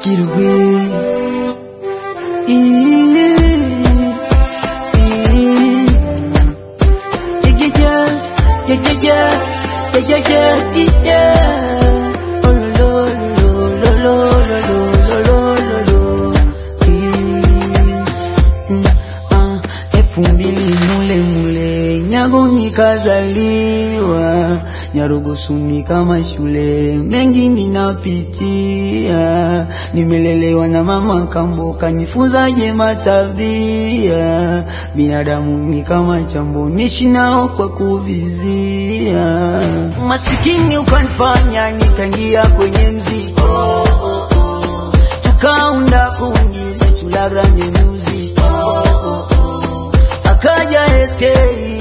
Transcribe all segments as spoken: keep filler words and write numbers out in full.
Get away. Nikazaliwa Nyarugusuni kama shule mengi ninapitia, nimelelewa na mama kambo kanifunza jema tabia, binadamu ni kama chambo nishi nao kwa kuvizia, masikini ukanifanya nikaingia kwenye mziki, oh, oh, oh. Tukaunda kundi letu la grande music, oh, oh, oh. Akaja S K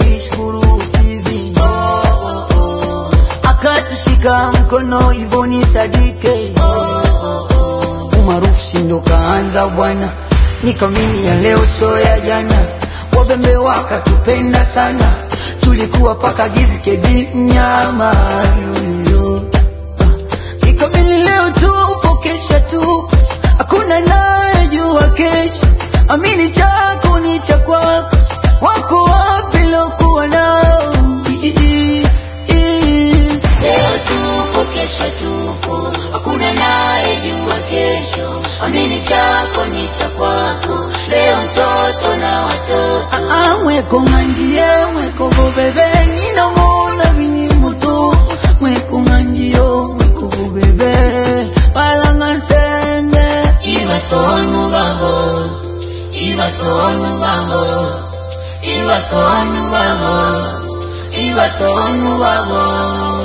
mkono Ivoni Sadike, oh, oh, oh. Umarufu sindo kaanza bwana, nikamini ya leo so ya jana, wabembe wakatupenda sana, tulikuwa paka gizi kedi mnyama yoyo. Nikamini leo tu upokesha tu, hakuna nae jua kesho, amini chako ni cha kwako, wako wapi lokuwa nao. Hakuna nae jua kesho, amini chako ni cha kwako, leo mtoto na watoto. Ah, mweko nganjie, mweko bobebe, nina mona vini mutu, mweko nganjio, mweko bobebe, palanga sende. Iwa sonu babo, iwa sonu babo, iwa sonu babo, iwa sonu babo.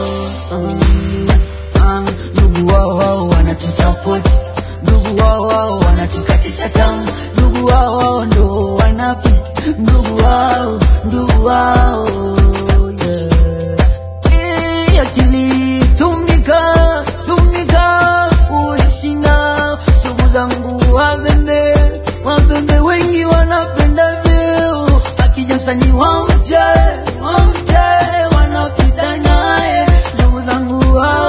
Ndugu wao wao wanatusupport, ndugu wao wao wanatukatisha tamu, ndugu wao wao ndo wanapi, ndugu wao, ndugu wao, yeah. Eh, akili tumika, tumika kuishinda, ndugu zangu wabembe, wabembe wengi wanapenda vyo, akija msanii wamje, wamje, wanapita naye, ndugu zangu wao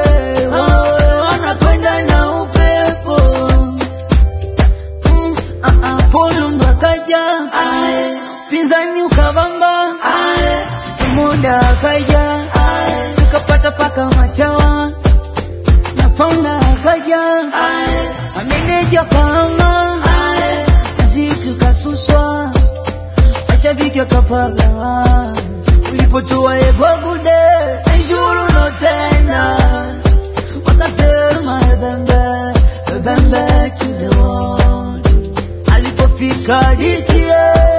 pinzani ukabamba, muda akaja, tukapata paka machawa, na fauna akaja, ameneja kama, mziki kasuswa, mashabiki akapagawa, ulipotua ego bude, njuru no tena, wakasema ebembe, ebembe to the world, alipofika dikie,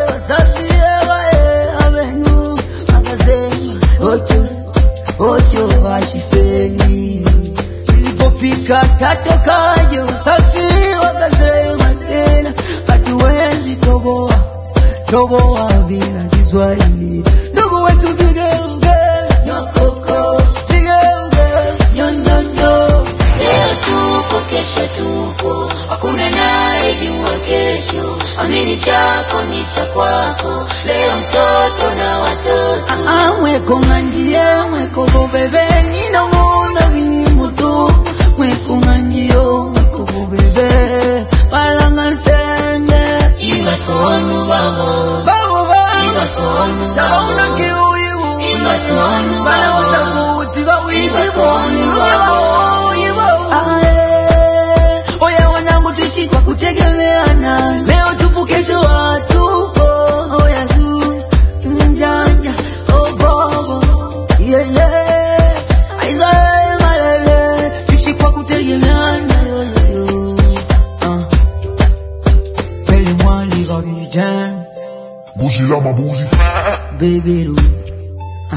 tatokaje usafi wakasema tena, hatuwezi toboa, toboa bila Kiswahili. Ndugu wetu vigeuge, nyokoko, vigeuge, nyonyonyo. Leo tupo kesho tupo, hakuna nae jua kesho, amini chako ni cha kwako, leo mtoto na watoto. Ah, mweko nganjie, mweko bobebe, nina mona vini mutu, mweko nganjio, mweko bobebe, palanga sende. Iwa sonu babo, babo babo, iwa sonu babo, naona kiu iwu, iwa sonu bala babo, wasakuti bawiti iwa sonu babo. Oya wanangu tuishi kwa kutegemeana, leo tupo kesho hatupo, oya tu, njanja, oh bobo, yeah yeah, aizae malele, tuishi kwa kutegemeana, yo yo yo, ah, pele mwali gabijan, buzi la mabuzi, baby do,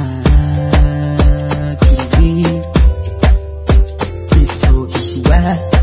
ah, kibi, kiso kishiwa.